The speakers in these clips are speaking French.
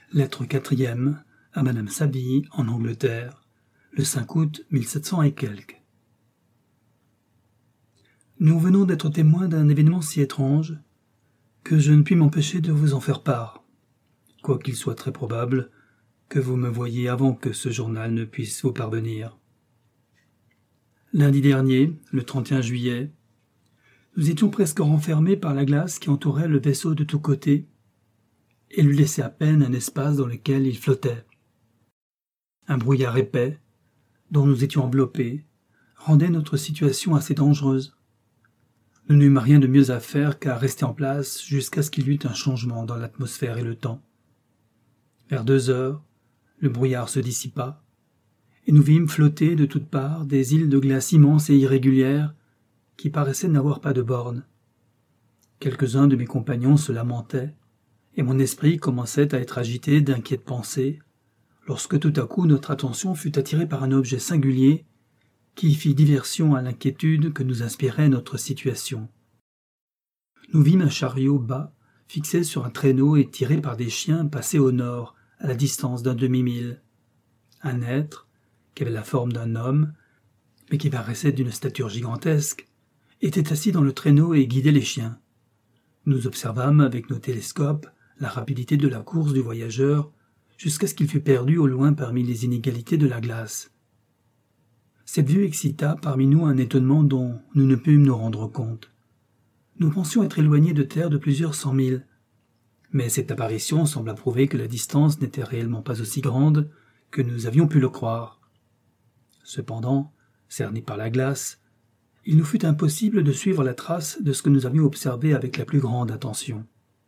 Lettre quatrième à Madame Sabine en Angleterre, le 5 août 1700 et quelques. Nous venons d'être témoins d'un événement si étrange que je ne puis m'empêcher de vous en faire part, quoiqu'il soit très probable que vous me voyiez avant que ce journal ne puisse vous parvenir. Lundi dernier, le 31 juillet, nous étions presque renfermés par la glace qui entourait le vaisseau de tous côtés et lui laissait à peine un espace dans lequel il flottait. Un brouillard épais, dont nous étions enveloppés, rendait notre situation assez dangereuse. Nous n'eûmes rien de mieux à faire qu'à rester en place jusqu'à ce qu'il y eût un changement dans l'atmosphère et le temps. Vers 2 heures, le brouillard se dissipa, et nous vîmes flotter de toutes parts des îles de glace immenses et irrégulières qui paraissaient n'avoir pas de bornes. Quelques-uns de mes compagnons se lamentaient, et mon esprit commençait à être agité d'inquiètes pensées, lorsque tout à coup notre attention fut attirée par un objet singulier qui fit diversion à l'inquiétude que nous inspirait notre situation. Nous vîmes un chariot bas, fixé sur un traîneau et tiré par des chiens passer au nord, à la distance d'un demi-mille. Un être, qui avait la forme d'un homme, mais qui paraissait d'une stature gigantesque, était assis dans le traîneau et guidait les chiens. Nous observâmes avec nos télescopes la rapidité de la course du voyageur jusqu'à ce qu'il fût perdu au loin parmi les inégalités de la glace. Cette vue excita parmi nous un étonnement dont nous ne pûmes nous rendre compte. Nous pensions être éloignés de terre de plusieurs 100 milles, mais cette apparition sembla prouver que la distance n'était réellement pas aussi grande que nous avions pu le croire. Cependant, cernés par la glace, il nous fut impossible de suivre la trace de ce que nous avions observé avec la plus grande attention.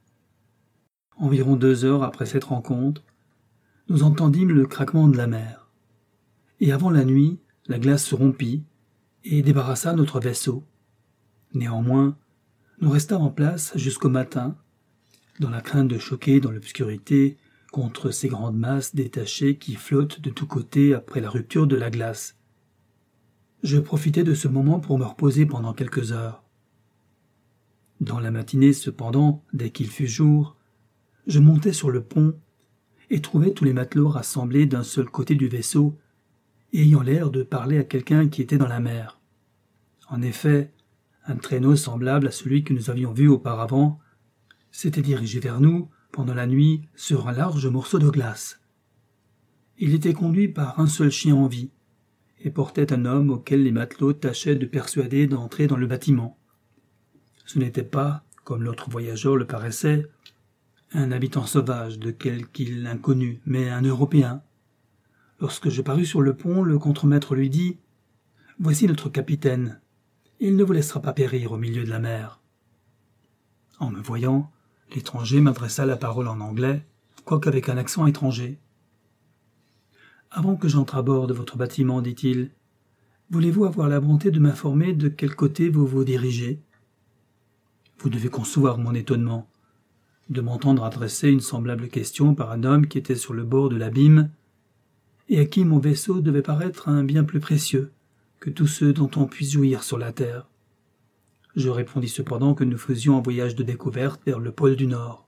Environ 2 heures après cette rencontre, nous entendîmes le craquement de la mer. Et avant la nuit, la glace se rompit et débarrassa notre vaisseau. Néanmoins, nous restâmes en place jusqu'au matin, dans la crainte de choquer dans l'obscurité contre ces grandes masses détachées qui flottent de tous côtés après la rupture de la glace. Je profitai de ce moment pour me reposer pendant quelques heures. Dans la matinée, cependant, dès qu'il fut jour, je montai sur le pont et trouvai tous les matelots rassemblés d'un seul côté du vaisseau et ayant l'air de parler à quelqu'un qui était dans la mer. En effet, un traîneau semblable à celui que nous avions vu auparavant s'était dirigé vers nous pendant la nuit sur un large morceau de glace. Il était conduit par un seul chien en vie et portait un homme auquel les matelots tâchaient de persuader d'entrer dans le bâtiment. Ce n'était pas, comme l'autre voyageur le paraissait, un habitant sauvage de quelque île inconnue, mais un Européen. Lorsque je parus sur le pont, le contremaître lui dit « Voici notre capitaine. Il ne vous laissera pas périr au milieu de la mer. » En me voyant, l'étranger m'adressa la parole en anglais, quoique avec un accent étranger. « Avant que j'entre à bord de votre bâtiment, dit-il, voulez-vous avoir la bonté de m'informer de quel côté vous vous dirigez ?» Vous devez concevoir mon étonnement de m'entendre adresser une semblable question par un homme qui était sur le bord de l'abîme et à qui mon vaisseau devait paraître un bien plus précieux que tous ceux dont on puisse jouir sur la terre. Je répondis cependant que nous faisions un voyage de découverte vers le pôle du Nord.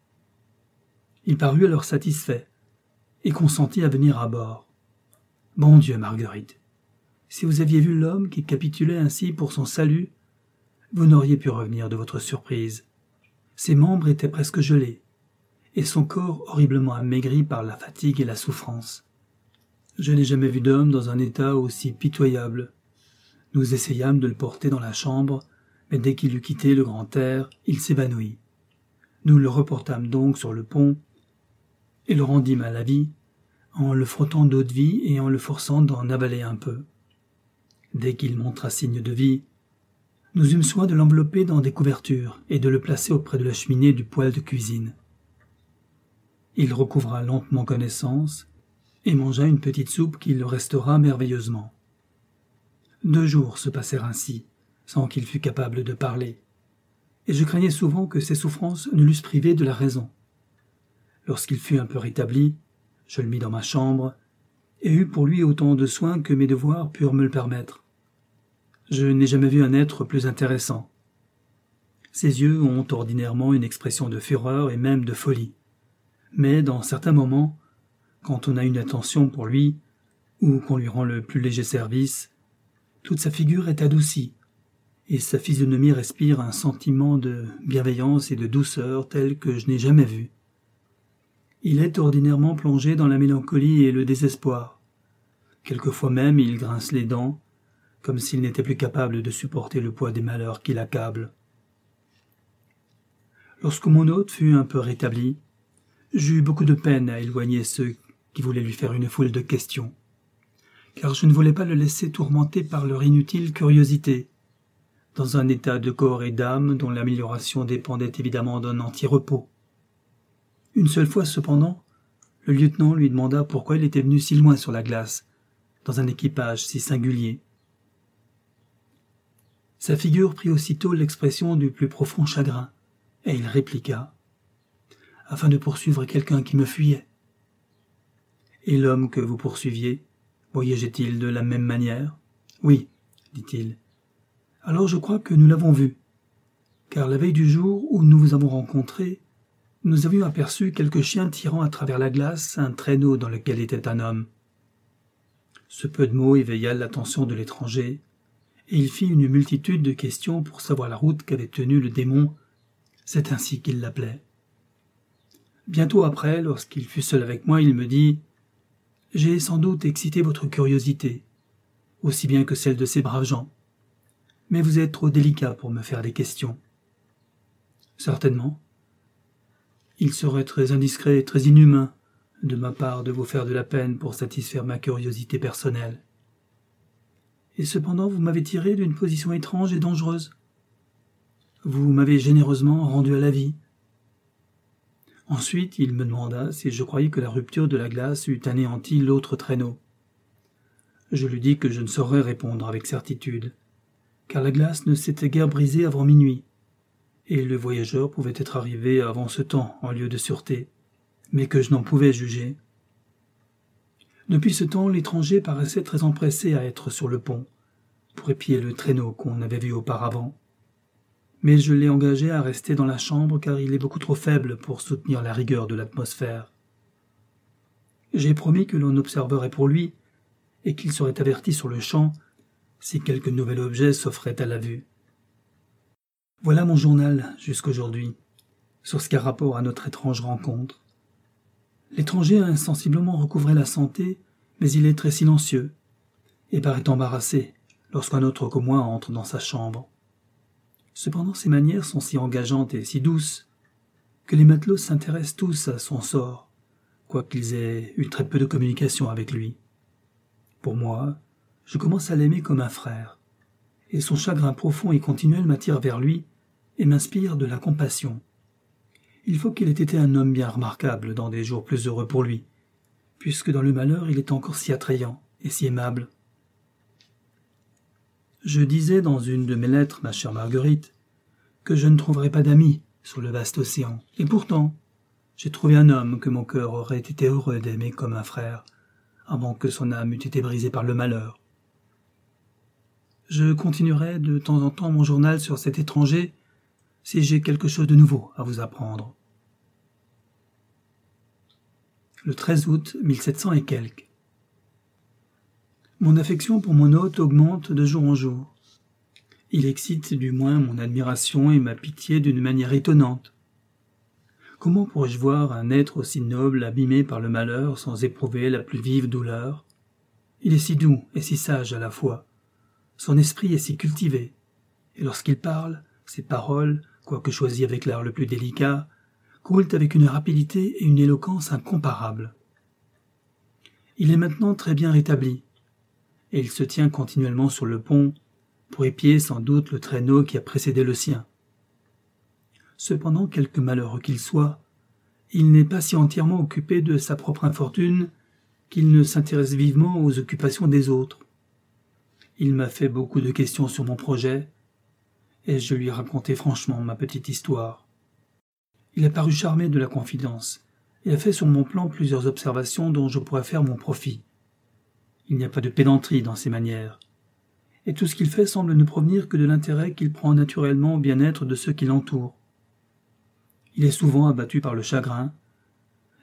Il parut alors satisfait et consentit à venir à bord. Bon Dieu, Marguerite, si vous aviez vu l'homme qui capitulait ainsi pour son salut, vous n'auriez pu revenir de votre surprise. Ses membres étaient presque gelés, et son corps horriblement amaigri par la fatigue et la souffrance. Je n'ai jamais vu d'homme dans un état aussi pitoyable. Nous essayâmes de le porter dans la chambre, mais dès qu'il eut quitté le grand air, il s'évanouit. Nous le reportâmes donc sur le pont, et le rendîmes à la vie, en le frottant d'eau-de-vie et en le forçant d'en avaler un peu. Dès qu'il montra signe de vie, nous eûmes soin de l'envelopper dans des couvertures et de le placer auprès de la cheminée du poêle de cuisine. Il recouvra lentement connaissance et mangea une petite soupe qui le restaura merveilleusement. 2 jours se passèrent ainsi, sans qu'il fût capable de parler, et je craignais souvent que ses souffrances ne l'eussent privé de la raison. Lorsqu'il fut un peu rétabli, je le mis dans ma chambre et eus pour lui autant de soins que mes devoirs purent me le permettre. Je n'ai jamais vu un être plus intéressant. Ses yeux ont ordinairement une expression de fureur et même de folie, Mais dans certains moments, quand on a une attention pour lui, ou qu'on lui rend le plus léger service, toute sa figure est adoucie, et sa physionomie respire un sentiment de bienveillance et de douceur tel que je n'ai jamais vu. Il est ordinairement plongé dans la mélancolie et le désespoir. Quelquefois même il grince les dents, comme s'il n'était plus capable de supporter le poids des malheurs qui l'accablent. Lorsque mon hôte fut un peu rétabli, j'eus beaucoup de peine à éloigner ceux qui voulaient lui faire une foule de questions, car je ne voulais pas le laisser tourmenter par leur inutile curiosité, dans un état de corps et d'âme dont l'amélioration dépendait évidemment d'un entier repos. Une seule fois cependant, le lieutenant lui demanda pourquoi il était venu si loin sur la glace, dans un équipage si singulier. Sa figure prit aussitôt l'expression du plus profond chagrin, et il répliqua « Afin de poursuivre quelqu'un qui me fuyait. » « Et l'homme que vous poursuiviez, voyageait-il de la même manière ?»« Oui, dit-il. »« Alors je crois que nous l'avons vu, car la veille du jour où nous vous avons rencontrés, nous avions aperçu quelques chiens tirant à travers la glace un traîneau dans lequel était un homme. » Ce peu de mots éveilla l'attention de l'étranger, et il fit une multitude de questions pour savoir la route qu'avait tenue le démon, c'est ainsi qu'il l'appelait. Bientôt après, lorsqu'il fut seul avec moi, il me dit « J'ai sans doute excité votre curiosité, aussi bien que celle de ces braves gens, mais vous êtes trop délicat pour me faire des questions. » « Certainement. Il serait très indiscret et très inhumain de ma part de vous faire de la peine pour satisfaire ma curiosité personnelle. Et cependant vous m'avez tiré d'une position étrange et dangereuse. Vous m'avez généreusement rendu à la vie. » Ensuite, il me demanda si je croyais que la rupture de la glace eût anéanti l'autre traîneau. Je lui dis que je ne saurais répondre avec certitude, car la glace ne s'était guère brisée avant minuit, et le voyageur pouvait être arrivé avant ce temps en lieu de sûreté, mais que je n'en pouvais juger. Depuis ce temps, l'étranger paraissait très empressé à être sur le pont, pour épier le traîneau qu'on avait vu auparavant. Mais je l'ai engagé à rester dans la chambre car il est beaucoup trop faible pour soutenir la rigueur de l'atmosphère. J'ai promis que l'on observerait pour lui et qu'il serait averti sur le champ si quelque nouvel objet s'offrait à la vue. Voilà mon journal jusqu'aujourd'hui, sur ce qui a rapport à notre étrange rencontre. L'étranger a insensiblement recouvré la santé, mais il est très silencieux et paraît embarrassé lorsqu'un autre que moi entre dans sa chambre. Cependant ses manières sont si engageantes et si douces que les matelots s'intéressent tous à son sort, quoiqu'ils aient eu très peu de communication avec lui. Pour moi, je commence à l'aimer comme un frère, et son chagrin profond et continuel m'attire vers lui et m'inspire de la compassion. Il faut qu'il ait été un homme bien remarquable dans des jours plus heureux pour lui, puisque dans le malheur il est encore si attrayant et si aimable. Je disais dans une de mes lettres, ma chère Marguerite, que je ne trouverais pas d'amis sur le vaste océan. Et pourtant, j'ai trouvé un homme que mon cœur aurait été heureux d'aimer comme un frère, avant que son âme eût été brisée par le malheur. Je continuerai de temps en temps mon journal sur cet étranger, si j'ai quelque chose de nouveau à vous apprendre. Le 13 août 1700 et quelques. Mon affection pour mon hôte augmente de jour en jour. Il excite du moins mon admiration et ma pitié d'une manière étonnante. Comment pourrais-je voir un être aussi noble abîmé par le malheur sans éprouver la plus vive douleur? Il est si doux et si sage à la fois. Son esprit est si cultivé, et lorsqu'il parle, ses paroles, quoique choisies avec l'art le plus délicat, coulent avec une rapidité et une éloquence incomparables. Il est maintenant très bien rétabli, et il se tient continuellement sur le pont, pour épier sans doute le traîneau qui a précédé le sien. Cependant, quelque malheureux qu'il soit, il n'est pas si entièrement occupé de sa propre infortune qu'il ne s'intéresse vivement aux occupations des autres. Il m'a fait beaucoup de questions sur mon projet, et je lui ai raconté franchement ma petite histoire. Il a paru charmé de la confidence, et a fait sur mon plan plusieurs observations dont je pourrais faire mon profit. Il n'y a pas de pédanterie dans ses manières, et tout ce qu'il fait semble ne provenir que de l'intérêt qu'il prend naturellement au bien-être de ceux qui l'entourent. Il est souvent abattu par le chagrin,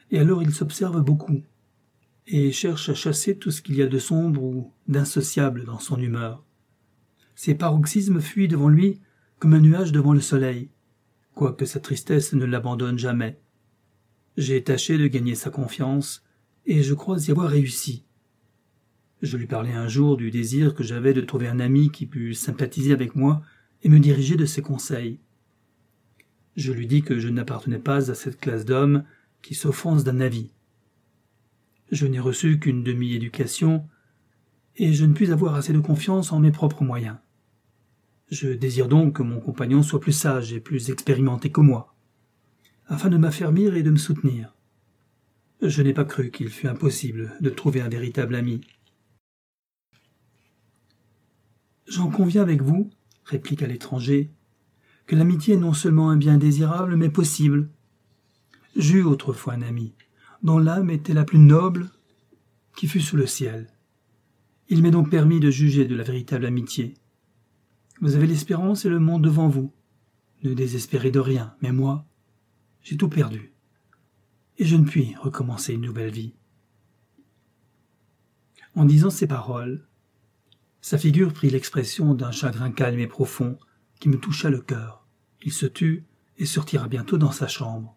et alors il s'observe beaucoup, et cherche à chasser tout ce qu'il y a de sombre ou d'insociable dans son humeur. Ses paroxysmes fuient devant lui comme un nuage devant le soleil, quoique sa tristesse ne l'abandonne jamais. J'ai tâché de gagner sa confiance, et je crois y avoir réussi. Je lui parlai un jour du désir que j'avais de trouver un ami qui pût sympathiser avec moi et me diriger de ses conseils. Je lui dis que je n'appartenais pas à cette classe d'hommes qui s'offensent d'un avis. Je n'ai reçu qu'une demi-éducation, et je ne puis avoir assez de confiance en mes propres moyens. Je désire donc que mon compagnon soit plus sage et plus expérimenté que moi, afin de m'affermir et de me soutenir. Je n'ai pas cru qu'il fût impossible de trouver un véritable ami. J'en conviens avec vous, répliqua l'étranger, que l'amitié est non seulement un bien désirable, mais possible. J'eus autrefois un ami, dont l'âme était la plus noble qui fût sous le ciel. Il m'est donc permis de juger de la véritable amitié. Vous avez l'espérance et le monde devant vous. Ne désespérez de rien, mais moi, j'ai tout perdu. Et je ne puis recommencer une nouvelle vie. En disant ces paroles, sa figure prit l'expression d'un chagrin calme et profond qui me toucha le cœur. Il se tut et se retira bientôt dans sa chambre.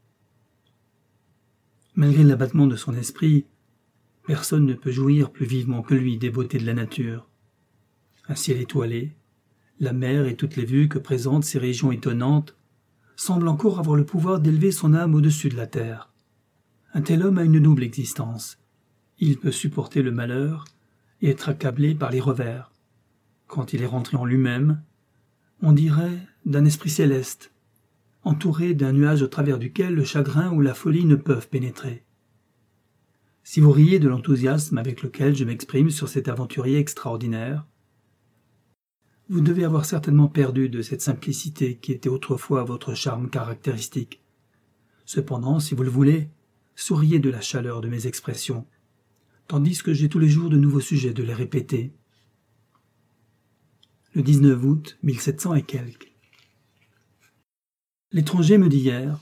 Malgré l'abattement de son esprit, personne ne peut jouir plus vivement que lui des beautés de la nature. Un ciel étoilé, la mer et toutes les vues que présentent ces régions étonnantes semblent encore avoir le pouvoir d'élever son âme au-dessus de la terre. Un tel homme a une double existence. Il peut supporter le malheur et être accablé par les revers. Quand il est rentré en lui-même, on dirait d'un esprit céleste, entouré d'un nuage au travers duquel le chagrin ou la folie ne peuvent pénétrer. Si vous riez de l'enthousiasme avec lequel je m'exprime sur cet aventurier extraordinaire, vous devez avoir certainement perdu de cette simplicité qui était autrefois votre charme caractéristique. Cependant, si vous le voulez, souriez de la chaleur de mes expressions, tandis que j'ai tous les jours de nouveaux sujets de les répéter. Le 19 août 1700 et quelques. L'étranger me dit hier,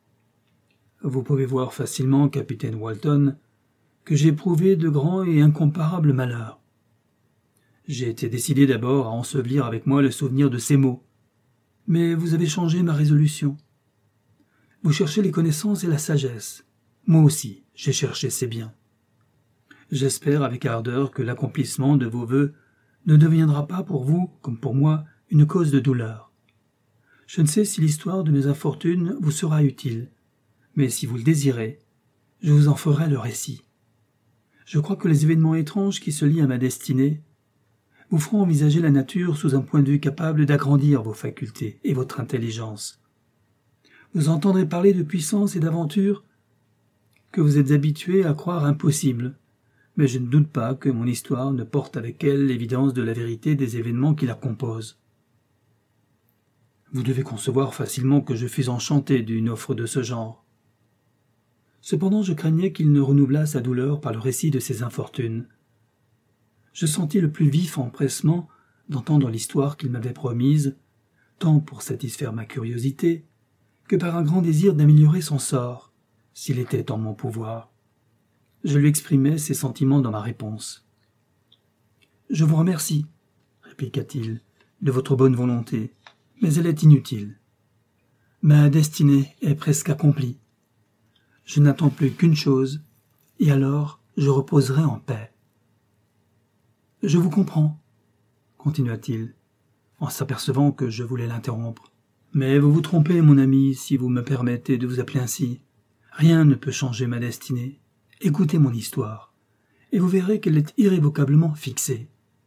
« Vous pouvez voir facilement, capitaine Walton, que j'ai éprouvé de grands et incomparables malheurs. J'ai été décidé d'abord à ensevelir avec moi le souvenir de ces mots, mais vous avez changé ma résolution. Vous cherchez les connaissances et la sagesse. Moi aussi, j'ai cherché ces biens. J'espère avec ardeur que l'accomplissement de vos vœux ne deviendra pas pour vous, comme pour moi, une cause de douleur. Je ne sais si l'histoire de mes infortunes vous sera utile, mais si vous le désirez, je vous en ferai le récit. Je crois que les événements étranges qui se lient à ma destinée vous feront envisager la nature sous un point de vue capable d'agrandir vos facultés et votre intelligence. Vous entendrez parler de puissance et d'aventure que vous êtes habitués à croire impossibles, mais je ne doute pas que mon histoire ne porte avec elle l'évidence de la vérité des événements qui la composent. Vous devez concevoir facilement que je fus enchanté d'une offre de ce genre. Cependant, je craignais qu'il ne renouvelât sa douleur par le récit de ses infortunes. Je sentis le plus vif empressement d'entendre l'histoire qu'il m'avait promise, tant pour satisfaire ma curiosité, que par un grand désir d'améliorer son sort, s'il était en mon pouvoir. Je lui exprimai ses sentiments dans ma réponse. « Je vous remercie, répliqua-t-il, de votre bonne volonté, mais elle est inutile. Ma destinée est presque accomplie. Je n'attends plus qu'une chose, et alors je reposerai en paix. » « Je vous comprends, » continua-t-il, en s'apercevant que je voulais l'interrompre. « Mais vous vous trompez, mon ami, si vous me permettez de vous appeler ainsi. Rien ne peut changer ma destinée. Écoutez mon histoire, et vous verrez qu'elle est irrévocablement fixée. »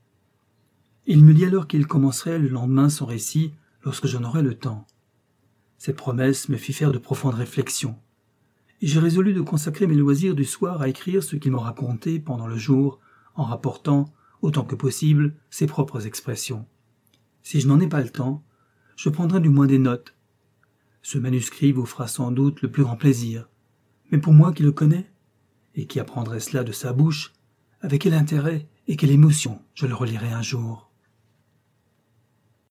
Il me dit alors qu'il commencerait le lendemain son récit lorsque j'en aurais le temps. Cette promesse me fit faire de profondes réflexions, et j'ai résolu de consacrer mes loisirs du soir à écrire ce qu'il me racontait pendant le jour, en rapportant, autant que possible, ses propres expressions. Si je n'en ai pas le temps, je prendrai du moins des notes. Ce manuscrit vous fera sans doute le plus grand plaisir, mais pour moi qui le connais, et qui apprendrai cela de sa bouche, avec quel intérêt et quelle émotion je le relirai un jour.